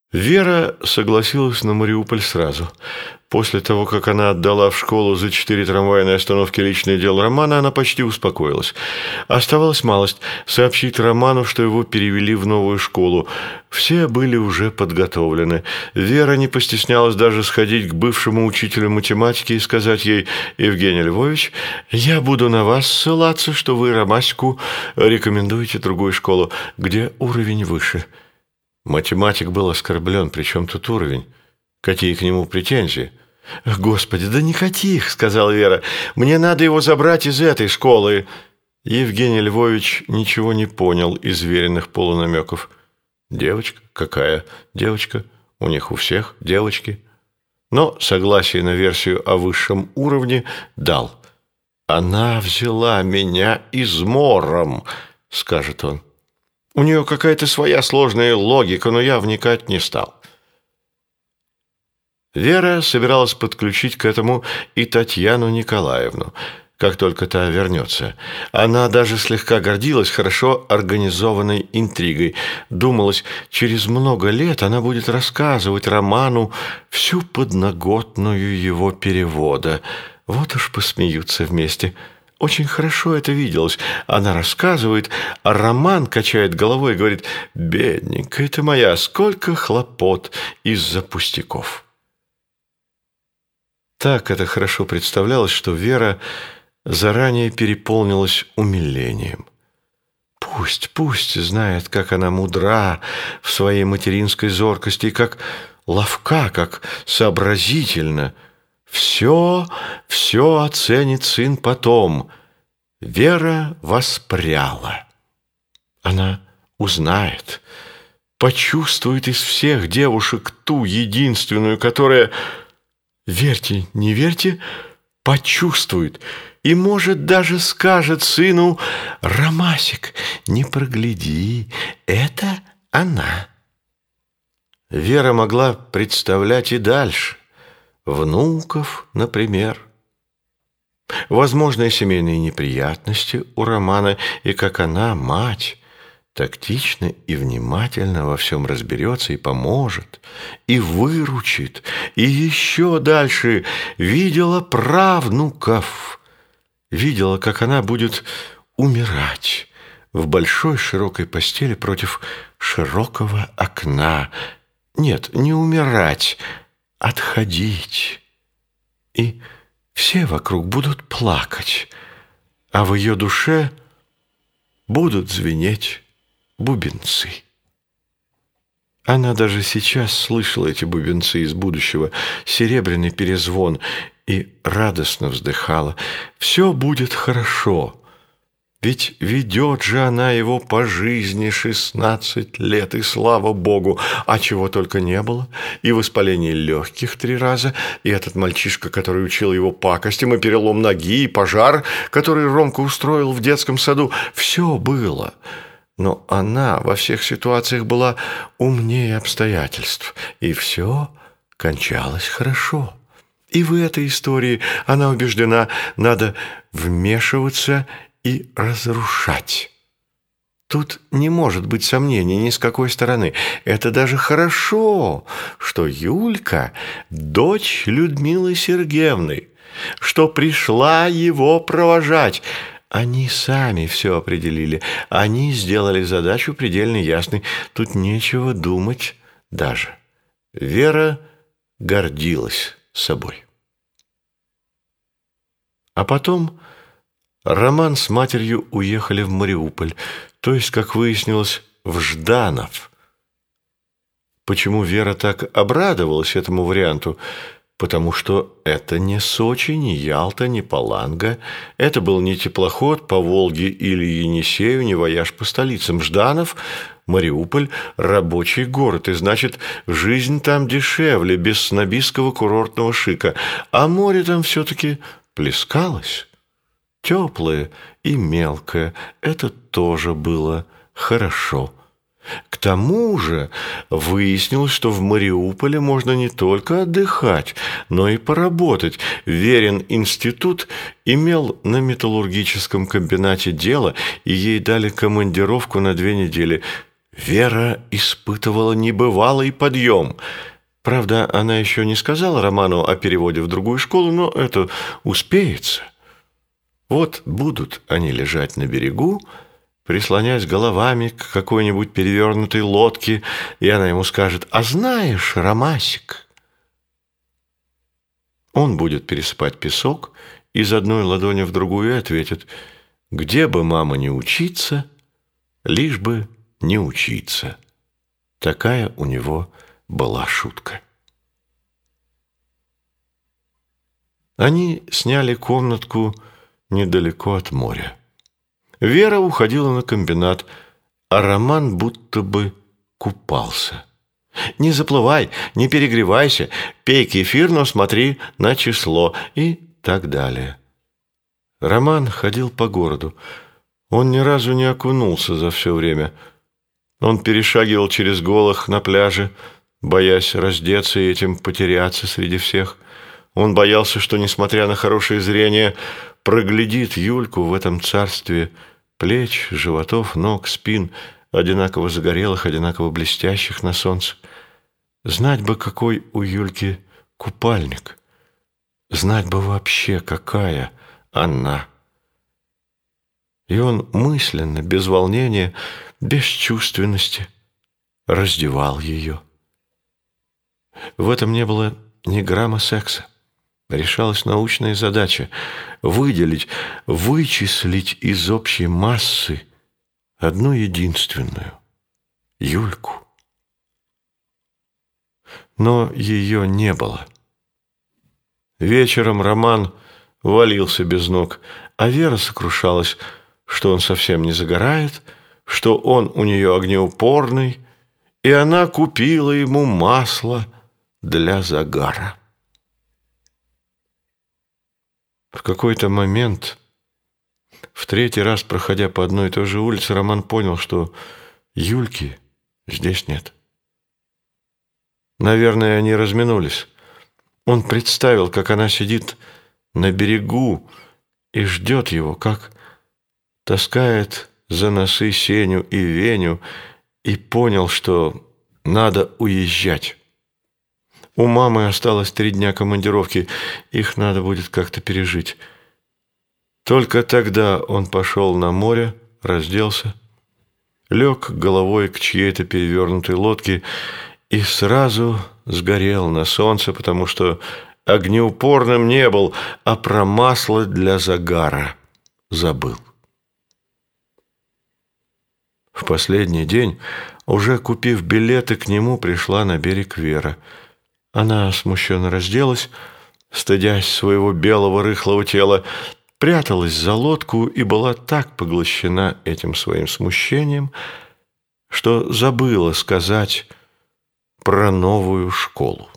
Вера согласилась на Мариуполь сразу. После того, как она отдала в школу за 4 трамвайные остановки личное дело Романа, она почти успокоилась. Оставалась малость – сообщить Роману, что его перевели в новую школу. Все были уже подготовлены. Вера не постеснялась даже сходить к бывшему учителю математики и сказать ей: «Евгений Львович, я буду на вас ссылаться, что вы Ромасику рекомендуете другую школу, где уровень выше». Математик был оскорблен. «При чем тут уровень? Какие к нему претензии?» «Господи, да никаких», — сказала Вера. «Мне надо его забрать из этой школы». Евгений Львович ничего не из из веренных полунамеков. «Девочка? Какая девочка? У них у всех девочки». Но согласие на версию о высшем уровне дал. «Она взяла меня измором», — скажет он. У нее какая-то своя сложная логика, но я вникать не стал. Вера собиралась подключить к этому и Татьяну Николаевну, как только та вернется. Она даже слегка гордилась хорошо организованной интригой. Думалось, через много лет она будет рассказывать Роману всю подноготную его перевода. Вот уж посмеются вместе. Очень хорошо это виделось. Она рассказывает, а Роман качает головой и говорит: «Бедненькая ты моя, сколько хлопот из-за пустяков». Так это хорошо представлялось, что Вера заранее переполнилась умилением. Пусть знает, как она мудра в своей материнской зоркости, как ловка, как сообразительна. Все оценит сын потом. Вера воспряла. Она узнает, почувствует из всех девушек ту единственную, которая, верьте, не верьте, почувствует и, может, даже скажет сыну: «Ромасик, не прогляди, это она». Вера могла представлять и дальше. Внуков, например. Возможные семейные неприятности у Романа, и как она, мать, тактично и внимательно во всем разберется и поможет, и выручит, и еще дальше видела правнуков, видела, как она будет умирать в большой широкой постели против широкого окна. Нет, не умирать, отходить. И все вокруг будут плакать, а в ее душе будут звенеть бубенцы. Она даже сейчас слышала эти бубенцы из будущего, серебряный перезвон, и радостно вздыхала. Все будет хорошо. Ведь ведет же она его по жизни 16 лет, и слава Богу, а чего только не было. И воспаление легких 3 раза, и этот мальчишка, который учил его пакостям, и перелом ноги, и пожар, который Ромка устроил в детском саду. Все было. Но она во всех ситуациях была умнее обстоятельств, и все кончалось хорошо. И в этой истории, она убеждена, надо вмешиваться и разрушать. Тут не может быть сомнений ни с какой стороны. Это даже хорошо, что Юлька – дочь Людмилы Сергеевны, что пришла его провожать. Они сами все определили. Они сделали задачу предельно ясной. Тут нечего думать даже. Вера гордилась собой. А потом Роман с матерью уехали в Мариуполь, то есть, как выяснилось, в Жданов. Почему Вера так обрадовалась этому варианту? Потому что это не Сочи, не Ялта, не Паланга. Это был не теплоход по Волге или Енисею, не вояж по столицам. Жданов, Мариуполь – рабочий город, и значит, жизнь там дешевле, без снобистского курортного шика. А море там все-таки плескалось. Теплое и мелкое – это тоже было хорошо. К тому же выяснилось, что в Мариуполе можно не только отдыхать, но и поработать. Верин институт имел на металлургическом комбинате дело, и ей дали командировку на 2 недели. Вера испытывала небывалый подъем. Правда, она еще не сказала Роману о переводе в другую школу, но это успеется. Вот будут они лежать на берегу, прислонясь головами к какой-нибудь перевернутой лодке, и она ему скажет: «А знаешь, Ромасик...» Он будет пересыпать песок из одной ладони в другую и ответит: «Где бы мама не учиться, лишь бы не учиться». Такая у него была шутка. Они сняли комнатку недалеко от моря. Вера уходила на комбинат, а Роман будто бы купался. «Не заплывай, не перегревайся, пей кефир, но смотри на число» и так далее. Роман ходил по городу. Он ни разу не окунулся за все время. Он перешагивал через голых на пляже, боясь раздеться и этим потеряться среди всех. Он боялся, что, несмотря на хорошее зрение, проглядит Юльку в этом царстве плеч, животов, ног, спин, одинаково загорелых, одинаково блестящих на солнце. Знать бы, какой у Юльки купальник. Знать бы вообще, какая она. И он мысленно, без волнения, без чувственности раздевал ее. В этом не было ни грамма секса. Решалась научная задача – выделить, вычислить из общей массы одну единственную – Юльку. Но ее не было. Вечером Роман валился без ног, а Вера сокрушалась, что он совсем не загорает, что он у нее огнеупорный, и она купила ему масло для загара. В какой-то момент, в третий раз проходя по одной и той же улице, Роман понял, что Юльки здесь нет. Наверное, они разминулись. Он представил, как она сидит на берегу и ждет его, как таскает за носы Сеню и Веню, и понял, что надо уезжать. У мамы осталось 3 дня командировки, их надо будет как-то пережить. Только тогда он пошел на море, разделся, лег головой к чьей-то перевернутой лодке и сразу сгорел на солнце, потому что огнеупорным не был, а про масло для загара забыл. В последний день, уже купив билеты, к нему пришла на берег Вера. Она смущенно разделась, стыдясь своего белого рыхлого тела, пряталась за лодку и была так поглощена этим своим смущением, что забыла сказать про новую школу.